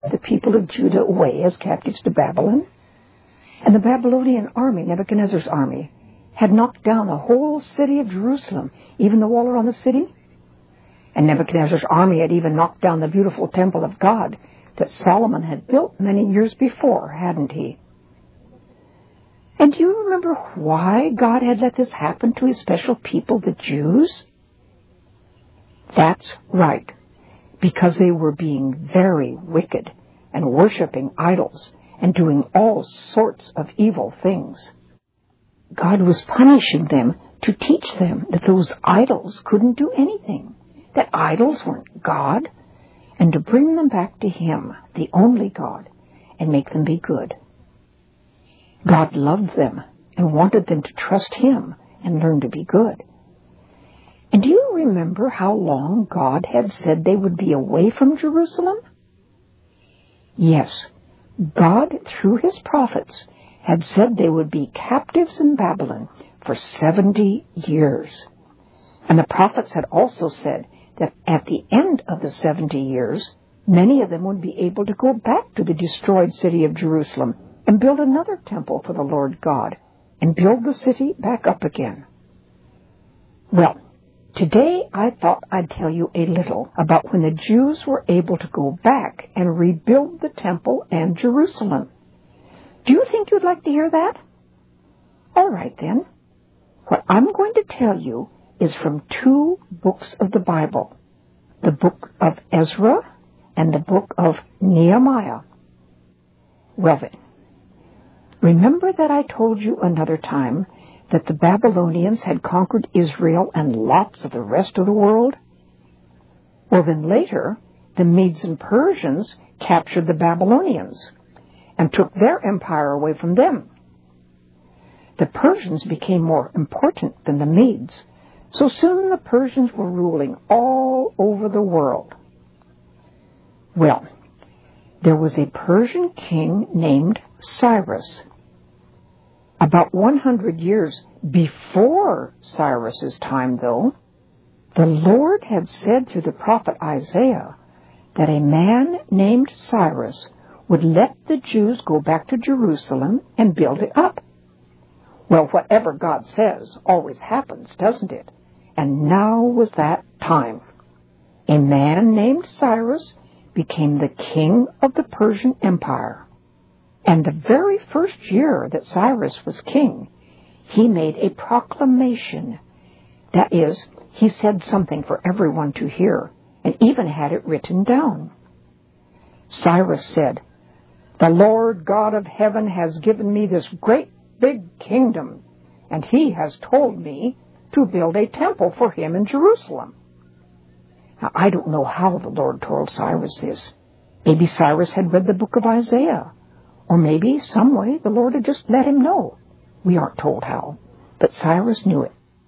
the people of Judah away as captives to Babylon. And the Babylonian army, Nebuchadnezzar's army, had knocked down the whole city of Jerusalem, even the wall around the city. And Nebuchadnezzar's army had even knocked down the beautiful temple of God that Solomon had built many years before, hadn't he? And do you remember why God had let this happen to his special people, the Jews? That's right, because they were being very wicked and worshiping idols and doing all sorts of evil things. God was punishing them to teach them that those idols couldn't do anything, that idols weren't God, and to bring them back to Him, the only God, and make them be good. God loved them and wanted them to trust Him and learn to be good. And do you remember how long God had said they would be away from Jerusalem? Yes, God, through His prophets, had said they would be captives in Babylon for 70 years. And the prophets had also said that at the end of the 70 years, many of them would be able to go back to the destroyed city of Jerusalem and build another temple for the Lord God and build the city back up again. Well, today I thought I'd tell you a little about when the Jews were able to go back and rebuild the temple and Jerusalem. Do you think you'd like to hear that? All right, then. What I'm going to tell you is from two books of the Bible, the book of Ezra and the book of Nehemiah. Well then, remember that I told you another time that the Babylonians had conquered Israel and lots of the rest of the world? Well, then later, the Medes and Persians captured the Babylonians and took their empire away from them. The Persians became more important than the Medes, so soon the Persians were ruling all over the world. Well, there was a Persian king named Cyrus. About 100 years before Cyrus's time, though, the Lord had said through the prophet Isaiah that a man named Cyrus would let the Jews go back to Jerusalem and build it up. Well, whatever God says always happens, doesn't it? And now was that time. A man named Cyrus became the king of the Persian Empire. And the very first year that Cyrus was king, he made a proclamation. That is, he said something for everyone to hear, and even had it written down. Cyrus said, "The Lord God of heaven has given me this great big kingdom, and He has told me to build a temple for Him in Jerusalem." Now, I don't know how the Lord told Cyrus this. Maybe Cyrus had read the book of Isaiah. Or maybe, some way, the Lord had just let him know. We aren't told how, but Cyrus knew it.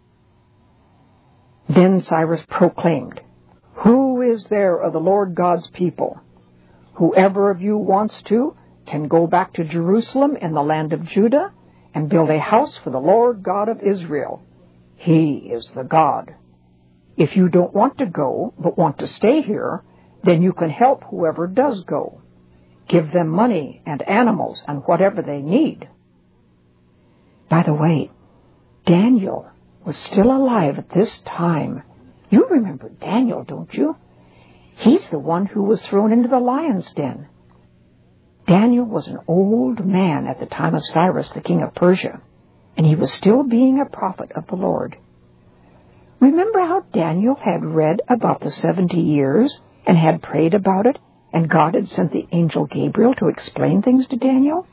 Then Cyrus proclaimed, "Who is there of the Lord God's people? Whoever of you wants to can go back to Jerusalem in the land of Judah and build a house for the Lord God of Israel. He is the God. If you don't want to go, but want to stay here, then you can help whoever does go. Give them money and animals and whatever they need." By the way, Daniel was still alive at this time. You remember Daniel, don't you? He's the one who was thrown into the lion's den. Daniel was an old man at the time of Cyrus, the king of Persia, and he was still being a prophet of the Lord. Remember how Daniel had read about the 70 years and had prayed about it, and God had sent the angel Gabriel to explain things to Daniel?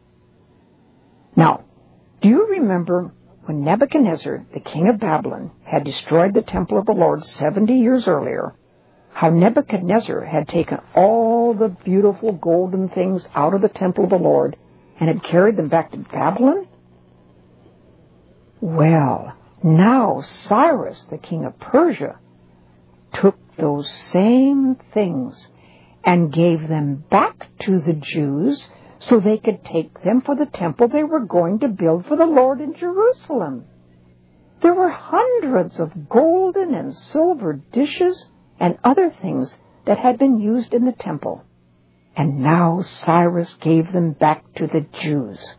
Now, do you remember when Nebuchadnezzar, the king of Babylon, had destroyed the temple of the Lord 70 years earlier, how Nebuchadnezzar had taken all the beautiful golden things out of the temple of the Lord and had carried them back to Babylon? Well, now Cyrus, the king of Persia, took those same things and gave them back to the Jews so they could take them for the temple they were going to build for the Lord in Jerusalem. There were hundreds of golden and silver dishes and other things that had been used in the temple. and now Cyrus gave them back to the Jews.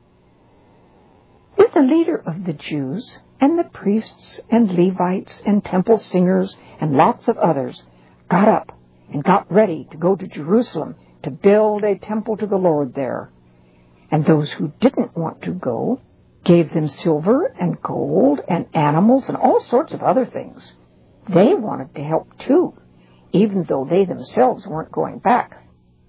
Then the leader of the Jews and the priests and Levites and temple singers and lots of others got up and got ready to go to Jerusalem to build a temple to the Lord there. And those who didn't want to go gave them silver and gold and animals and all sorts of other things. They wanted to help too, even though they themselves weren't going back.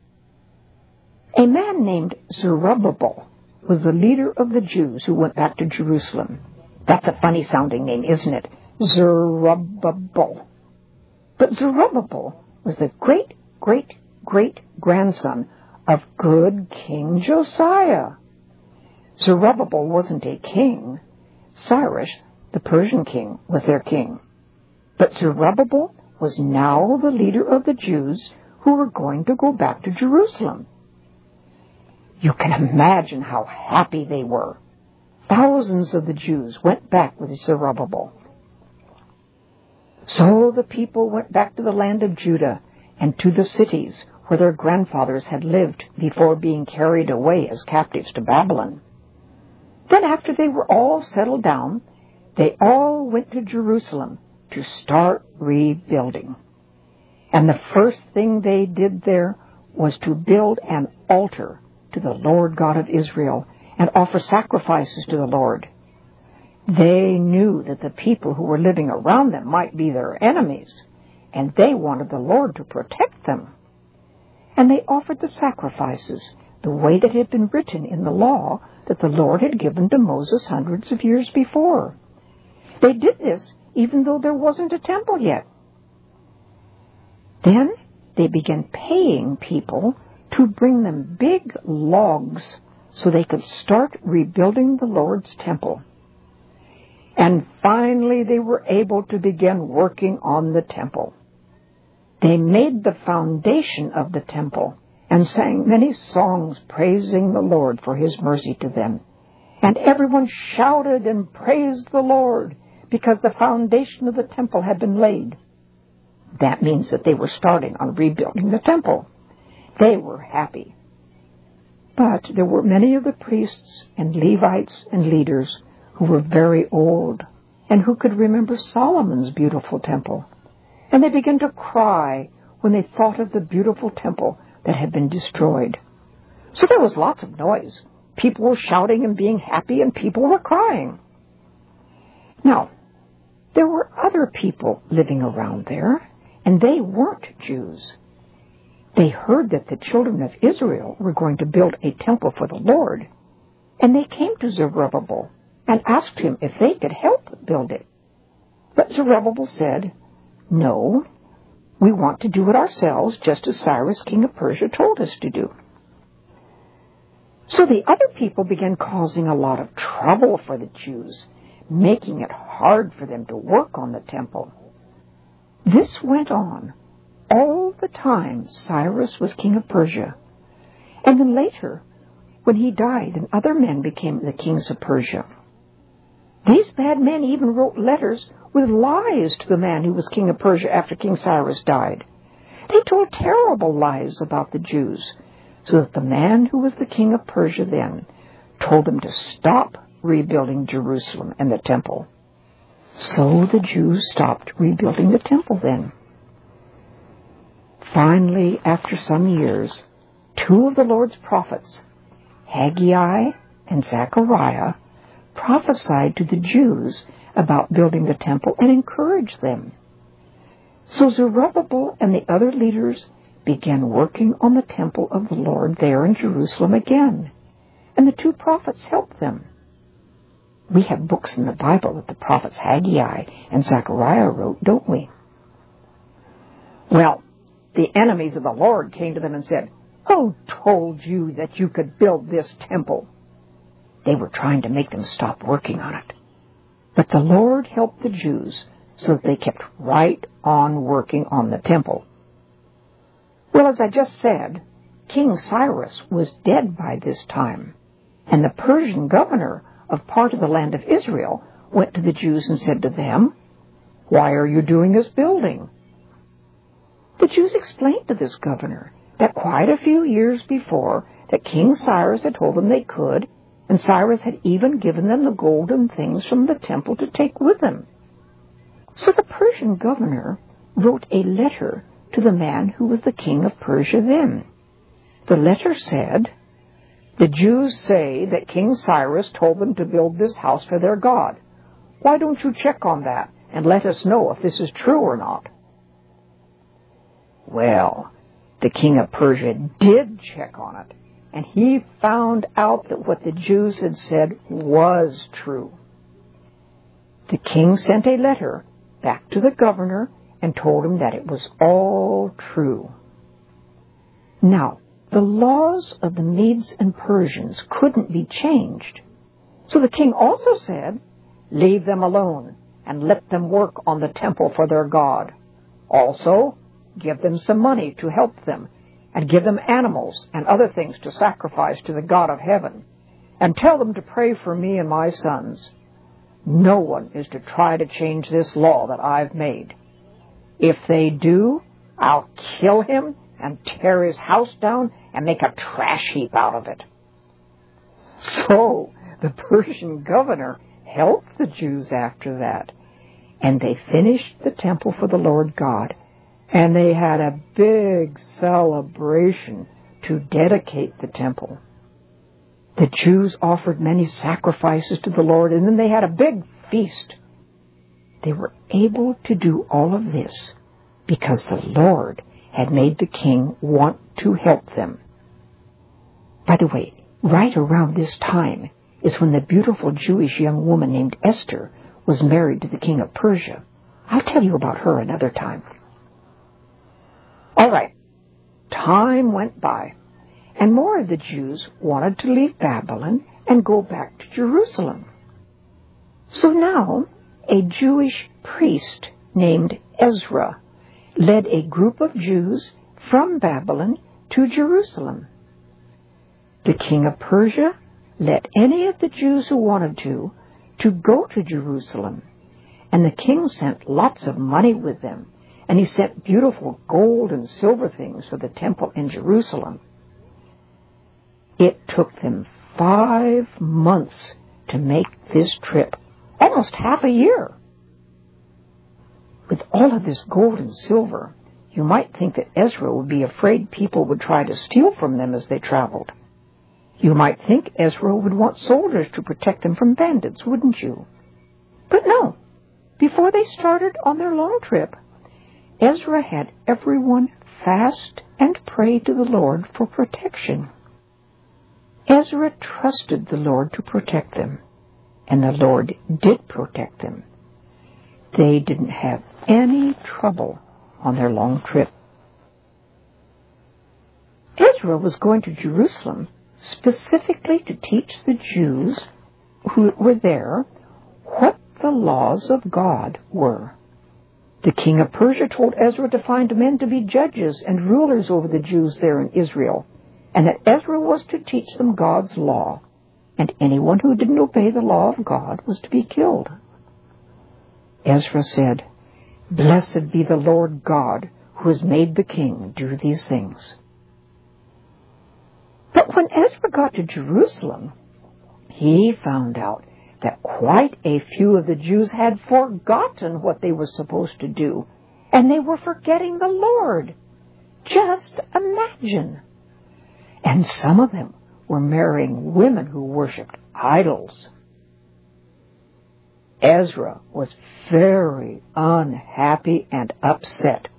A man named Zerubbabel was the leader of the Jews who went back to Jerusalem. That's a funny-sounding name, isn't it? Zerubbabel. But Zerubbabel was the great-great-great-grandson of good King Josiah. Zerubbabel wasn't a king. Cyrus, the Persian king, was their king. But Zerubbabel was now the leader of the Jews who were going to go back to Jerusalem. You can imagine how happy they were. Thousands of the Jews went back with Zerubbabel. So the people went back to the land of Judah and to the cities where their grandfathers had lived before being carried away as captives to Babylon. Then after they were all settled down, they all went to Jerusalem to start rebuilding. And the first thing they did there was to build an altar to the Lord God of Israel and offer sacrifices to the Lord. They knew that the people who were living around them might be their enemies, and they wanted the Lord to protect them. And they offered the sacrifices the way that had been written in the law that the Lord had given to Moses hundreds of years before. They did this even though there wasn't a temple yet. Then they began paying people to bring them big logs so they could start rebuilding the Lord's temple. And finally they were able to begin working on the temple. They made the foundation of the temple and sang many songs praising the Lord for His mercy to them. And everyone shouted and praised the Lord because the foundation of the temple had been laid. That means that they were starting on rebuilding the temple. They were happy. But there were many of the priests and Levites and leaders who were very old and who could remember Solomon's beautiful temple. And they began to cry when they thought of the beautiful temple that had been destroyed. So there was lots of noise. People were shouting and being happy, and people were crying. Now, there were other people living around there, and they weren't Jews. They heard that the children of Israel were going to build a temple for the Lord, and they came to Zerubbabel and asked him if they could help build it. But Zerubbabel said, "No, we want to do it ourselves, just as Cyrus, king of Persia, told us to do." So the other people began causing a lot of trouble for the Jews, making it hard for them to work on the temple. This went on all the time Cyrus was king of Persia. And then later, when he died and other men became the kings of Persia, these bad men even wrote letters with lies to the man who was king of Persia after King Cyrus died. They told terrible lies about the Jews, so that the man who was the king of Persia then told them to stop rebuilding Jerusalem and the temple. So the Jews stopped rebuilding the temple then. Finally, after some years, two of the Lord's prophets, Haggai and Zechariah, prophesied to the Jews about building the temple and encouraged them. So Zerubbabel and the other leaders began working on the temple of the Lord there in Jerusalem again, and the two prophets helped them. We have books in the Bible that the prophets Haggai and Zechariah wrote, don't we? Well, the enemies of the Lord came to them and said, "Who told you that you could build this temple?" They were trying to make them stop working on it. But the Lord helped the Jews so that they kept right on working on the temple. Well, as I just said, King Cyrus was dead by this time, and the Persian governor of part of the land of Israel went to the Jews and said to them, "Why are you doing this building?" The Jews explained to this governor that quite a few years before that King Cyrus had told them they could, and Cyrus had even given them the golden things from the temple to take with them. So the Persian governor wrote a letter to the man who was the king of Persia then. The letter said, "The Jews say that King Cyrus told them to build this house for their God. Why don't you check on that and let us know if this is true or not?" Well, the king of Persia did check on it, and he found out that what the Jews had said was true. The king sent a letter back to the governor and told him that it was all true. Now, the laws of the Medes and Persians couldn't be changed. So the king also said, "Leave them alone and let them work on the temple for their God. Also, give them some money to help them, and give them animals and other things to sacrifice to the God of heaven, and tell them to pray for me and my sons. No one is to try to change this law that I've made. If they do, I'll kill him and tear his house down and make a trash heap out of it." So the Persian governor helped the Jews after that, and they finished the temple for the Lord God, and they had a big celebration to dedicate the temple. The Jews offered many sacrifices to the Lord, and then they had a big feast. They were able to do all of this because the Lord had made the king want to help them. By the way, right around this time is when the beautiful Jewish young woman named Esther was married to the king of Persia. I'll tell you about her another time. All right, time went by, and more of the Jews wanted to leave Babylon and go back to Jerusalem. So now a Jewish priest named Ezra led a group of Jews from Babylon to Jerusalem. The king of Persia let any of the Jews who wanted to go to Jerusalem, and the king sent lots of money with them, and he sent beautiful gold and silver things for the temple in Jerusalem. It took them 5 months to make this trip, almost half a year. With all of this gold and silver, you might think that Ezra would be afraid people would try to steal from them as they traveled. You might think Ezra would want soldiers to protect them from bandits, wouldn't you? But no. Before they started on their long trip, Ezra had everyone fast and pray to the Lord for protection. Ezra trusted the Lord to protect them, and the Lord did protect them. They didn't have any trouble on their long trip. Ezra was going to Jerusalem specifically to teach the Jews who were there what the laws of God were. The king of Persia told Ezra to find men to be judges and rulers over the Jews there in Israel, and that Ezra was to teach them God's law, and anyone who didn't obey the law of God was to be killed. Ezra said, "Blessed be the Lord God, who has made the king do these things." But when Ezra got to Jerusalem, he found out that quite a few of the Jews had forgotten what they were supposed to do, and they were forgetting the Lord. Just imagine. And some of them were marrying women who worshipped idols. Ezra was very unhappy and upset.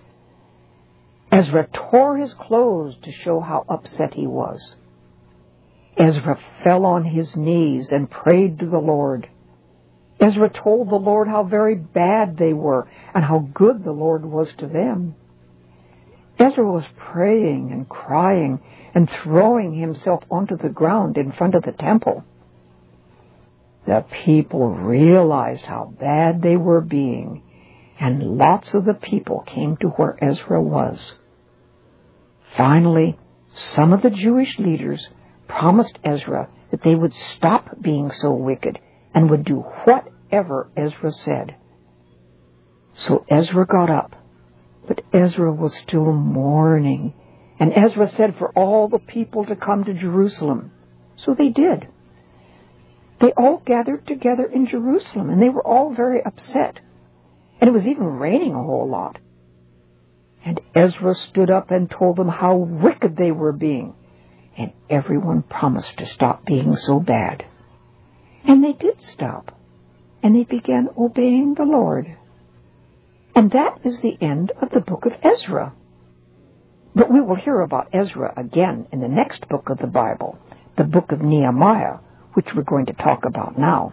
Ezra tore his clothes to show how upset he was. Ezra fell on his knees and prayed to the Lord. Ezra told the Lord how very bad they were and how good the Lord was to them. Ezra was praying and crying and throwing himself onto the ground in front of the temple. The people realized how bad they were being, and lots of the people came to where Ezra was. Finally, some of the Jewish leaders promised Ezra that they would stop being so wicked and would do whatever Ezra said. So Ezra got up, but Ezra was still mourning, And Ezra said for all the people to come to Jerusalem. So they did. They all gathered together in Jerusalem, and they were all very upset. And it was even raining a whole lot. And Ezra stood up and told them how wicked they were being. And everyone promised to stop being so bad. And they did stop. And they began obeying the Lord. And that is the end of the book of Ezra. But we will hear about Ezra again in the next book of the Bible, the book of Nehemiah, which we're going to talk about now.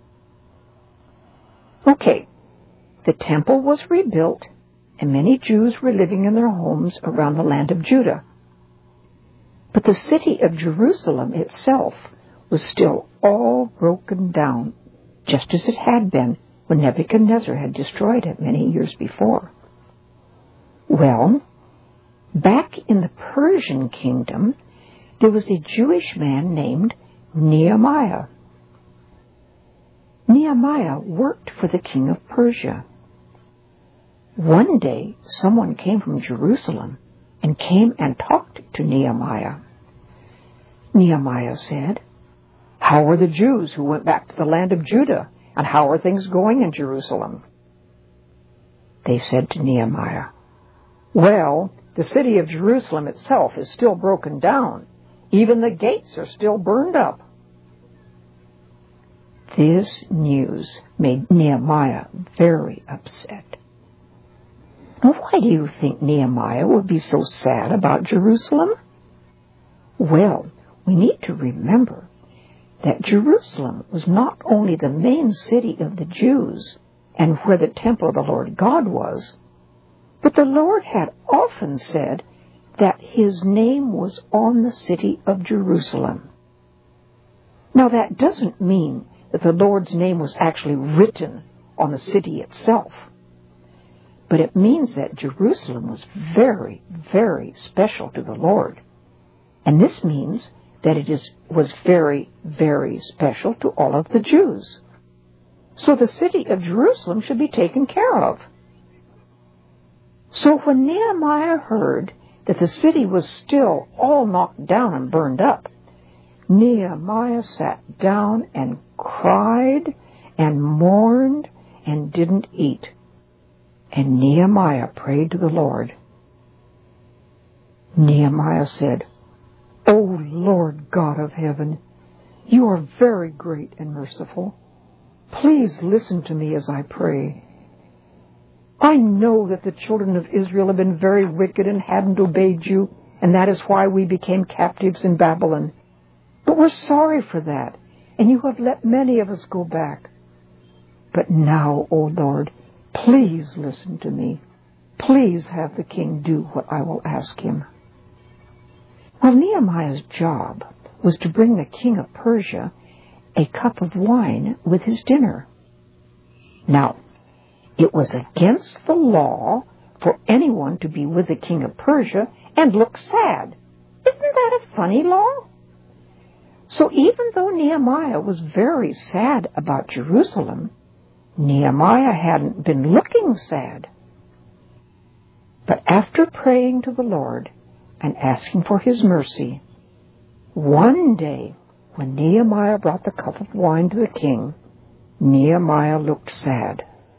Okay, the temple was rebuilt, and many Jews were living in their homes around the land of Judah. But the city of Jerusalem itself was still all broken down, just as it had been when Nebuchadnezzar had destroyed it many years before. Well, back in the Persian kingdom, there was a Jewish man named Nehemiah. Nehemiah worked for the king of Persia. One day, someone came from Jerusalem and came and talked to Nehemiah. Nehemiah said, "How are the Jews who went back to the land of Judah, and how are things going in Jerusalem?" They said to Nehemiah, "Well, the city of Jerusalem itself is still broken down. Even the gates are still burned up." This news made Nehemiah very upset. Now, why do you think Nehemiah would be so sad about Jerusalem? Well, we need to remember that Jerusalem was not only the main city of the Jews and where the temple of the Lord God was, but the Lord had often said that His name was on the city of Jerusalem. Now, that doesn't mean that the Lord's name was actually written on the city itself, but it means that Jerusalem was very, very special to the Lord. And this means that it was very, very special to all of the Jews. So the city of Jerusalem should be taken care of. So when Nehemiah heard that the city was still all knocked down and burned up, Nehemiah sat down and cried and mourned and didn't eat. And Nehemiah prayed to the Lord. Nehemiah said, "O Lord God of heaven, you are very great and merciful. Please listen to me as I pray. I know that the children of Israel have been very wicked and hadn't obeyed you, and that is why we became captives in Babylon. But we're sorry for that, and you have let many of us go back. But now, O Lord, please listen to me. Please have the king do what I will ask him." Well, Nehemiah's job was to bring the king of Persia a cup of wine with his dinner. Now, it was against the law for anyone to be with the king of Persia and look sad. Isn't that a funny law? So even though Nehemiah was very sad about Jerusalem, Nehemiah hadn't been looking sad. But after praying to the Lord and asking for His mercy, one day when Nehemiah brought the cup of wine to the king, Nehemiah looked sad.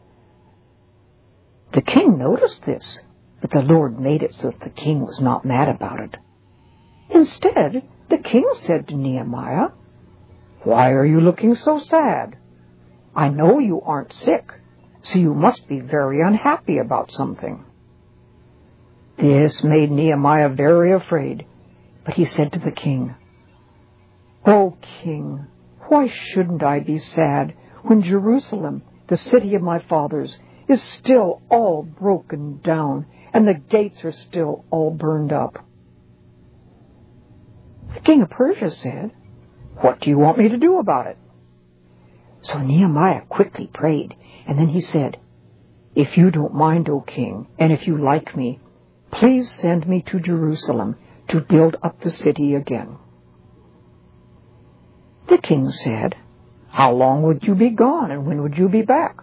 The king noticed this, but the Lord made it so that the king was not mad about it. Instead, the king said to Nehemiah, "Why are you looking so sad? I know you aren't sick, so you must be very unhappy about something." This made Nehemiah very afraid, but he said to the king, "O king, why shouldn't I be sad when Jerusalem, the city of my fathers, is still all broken down and the gates are still all burned up?" The king of Persia said, "What do you want me to do about it?" So Nehemiah quickly prayed, and then he said, "If you don't mind, O king, and if you like me, please send me to Jerusalem to build up the city again." The king said, "How long would you be gone, and when would you be back?"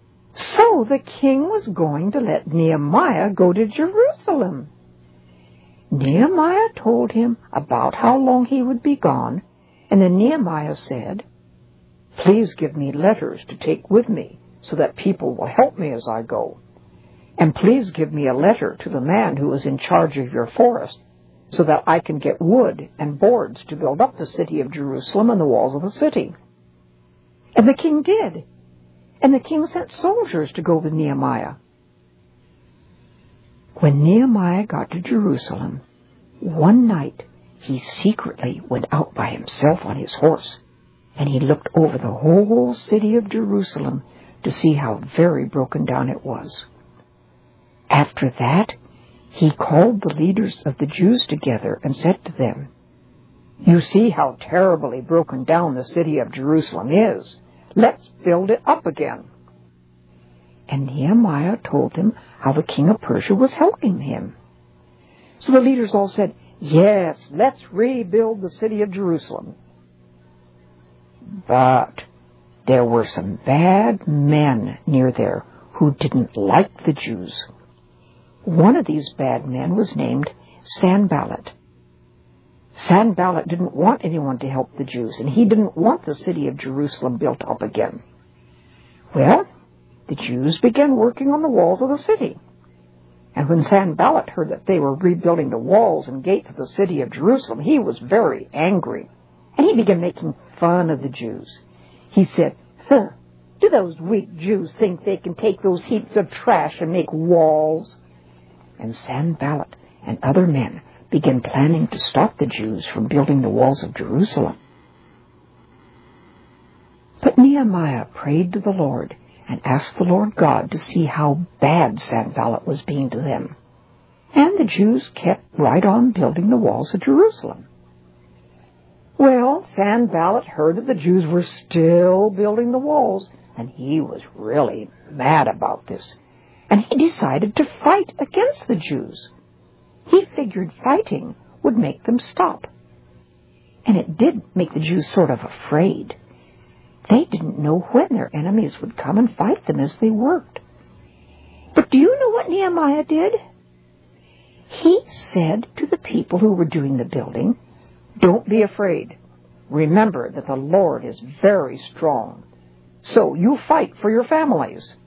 So the king was going to let Nehemiah go to Jerusalem. Nehemiah told him about how long he would be gone, and then Nehemiah said, "Please give me letters to take with me so that people will help me as I go. And please give me a letter to the man who is in charge of your forest so that I can get wood and boards to build up the city of Jerusalem and the walls of the city." And the king did. And the king sent soldiers to go with Nehemiah. When Nehemiah got to Jerusalem, one night he secretly went out by himself on his horse, and he looked over the whole city of Jerusalem to see how very broken down it was. After that, he called the leaders of the Jews together and said to them, "You see how terribly broken down the city of Jerusalem is. Let's build it up again." And Nehemiah told them how the king of Persia was helping him. So the leaders all said, "Yes, let's rebuild the city of Jerusalem." But there were some bad men near there who didn't like the Jews. One of these bad men was named Sanballat. Sanballat didn't want anyone to help the Jews, and he didn't want the city of Jerusalem built up again. Well, the Jews began working on the walls of the city. And when Sanballat heard that they were rebuilding the walls and gates of the city of Jerusalem, he was very angry, and he began making fun of the Jews. He said, "Do those weak Jews think they can take those heaps of trash and make walls?" And Sanballat and other men began planning to stop the Jews from building the walls of Jerusalem. But Nehemiah prayed to the Lord and asked the Lord God to see how bad Sanballat was being to them. And the Jews kept right on building the walls of Jerusalem. Well, Sanballat heard that the Jews were still building the walls, and he was really mad about this. And he decided to fight against the Jews. He figured fighting would make them stop. And it did make the Jews sort of afraid. They didn't know when their enemies would come and fight them as they worked. But do you know what Nehemiah did? He said to the people who were doing the building, "Don't be afraid. Remember that the Lord is very strong. So you fight for your families."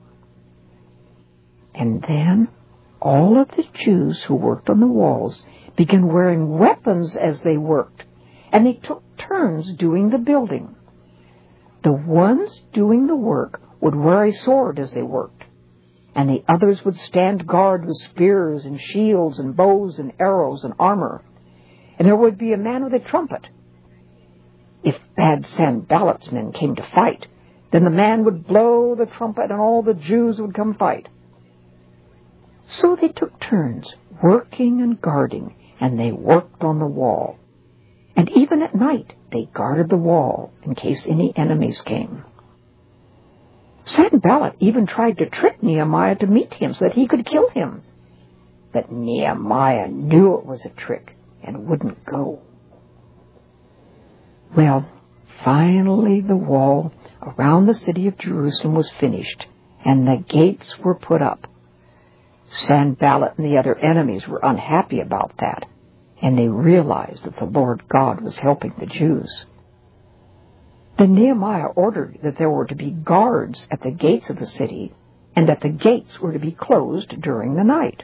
And then all of the Jews who worked on the walls began wearing weapons as they worked, and they took turns doing the building. The ones doing the work would wear a sword as they worked, and the others would stand guard with spears and shields and bows and arrows and armor, and there would be a man with a trumpet. If bad Sanballat's men came to fight, then the man would blow the trumpet and all the Jews would come fight. So they took turns working and guarding, and they worked on the wall. And even at night, they guarded the wall in case any enemies came. Sanballat even tried to trick Nehemiah to meet him so that he could kill him. But Nehemiah knew it was a trick and wouldn't go. Well, finally the wall around the city of Jerusalem was finished, and the gates were put up. Sanballat and the other enemies were unhappy about that, and they realized that the Lord God was helping the Jews. Then Nehemiah ordered that there were to be guards at the gates of the city, and that the gates were to be closed during the night.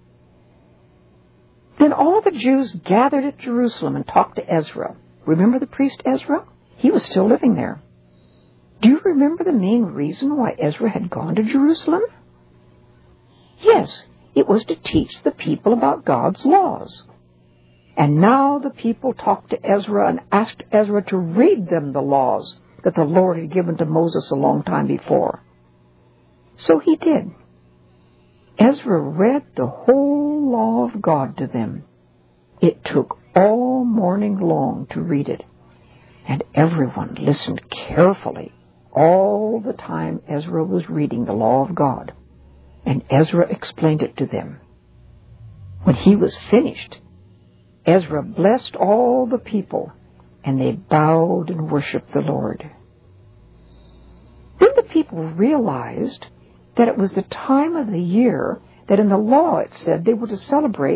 Then all the Jews gathered at Jerusalem and talked to Ezra. Remember the priest Ezra? He was still living there. Do you remember the main reason why Ezra had gone to Jerusalem? Yes, it was to teach the people about God's laws. And now the people talked to Ezra and asked Ezra to read them the laws that the Lord had given to Moses a long time before. So he did. Ezra read the whole law of God to them. It took all morning long to read it, and everyone listened carefully all the time Ezra was reading the law of God, and Ezra explained it to them. When he was finished, Ezra blessed all the people, and they bowed and worshiped the Lord. Then the people realized that it was the time of the year that in the law it said they were to celebrate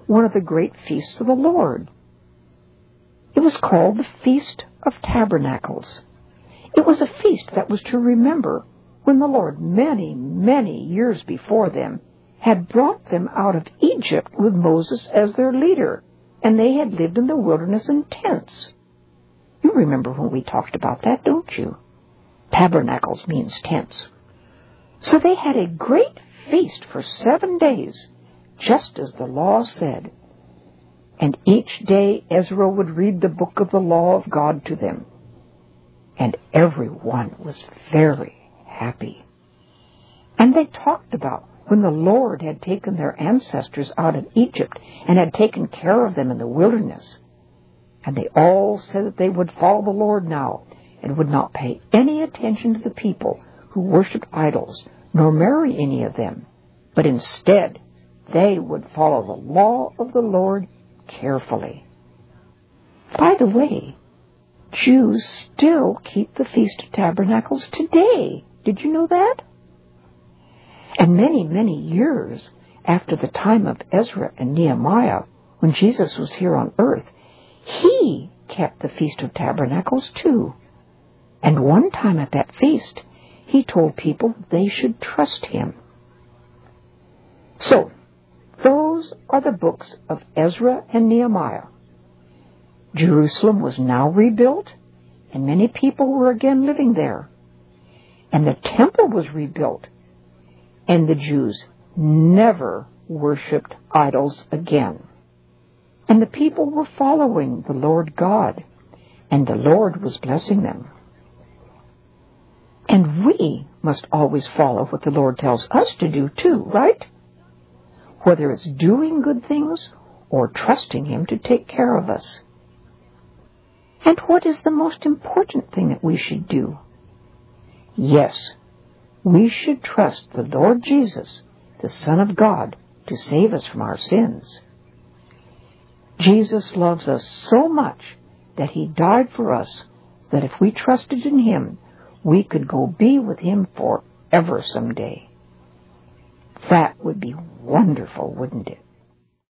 one of the great feasts of the Lord. It was called the Feast of Tabernacles. It was a feast that was to remember when the Lord, many, many years before them, had brought them out of Egypt with Moses as their leader, and they had lived in the wilderness in tents. You remember when we talked about that, don't you? Tabernacles means tents. So they had a great feast for 7 days, just as the law said. And each day Ezra would read the book of the law of God to them. And everyone was very happy. And they talked about when the Lord had taken their ancestors out of Egypt and had taken care of them in the wilderness. And they all said that they would follow the Lord now and would not pay any attention to the people who worshipped idols, nor marry any of them, but instead they would follow the law of the Lord carefully. By the way, Jews still keep the Feast of Tabernacles today. Did you know that? And many, many years after the time of Ezra and Nehemiah, when Jesus was here on earth, he kept the Feast of Tabernacles too. And one time at that feast, he told people they should trust him. So, those are the books of Ezra and Nehemiah. Jerusalem was now rebuilt, and many people were again living there. And the temple was rebuilt, and the Jews never worshipped idols again. And the people were following the Lord God, and the Lord was blessing them. And we must always follow what the Lord tells us to do too, right? Whether it's doing good things or trusting him to take care of us. And what is the most important thing that we should do? Yes, we should trust the Lord Jesus, the Son of God, to save us from our sins. Jesus loves us so much that he died for us, so that if we trusted in him, we could go be with him forever someday. That would be wonderful, wouldn't it?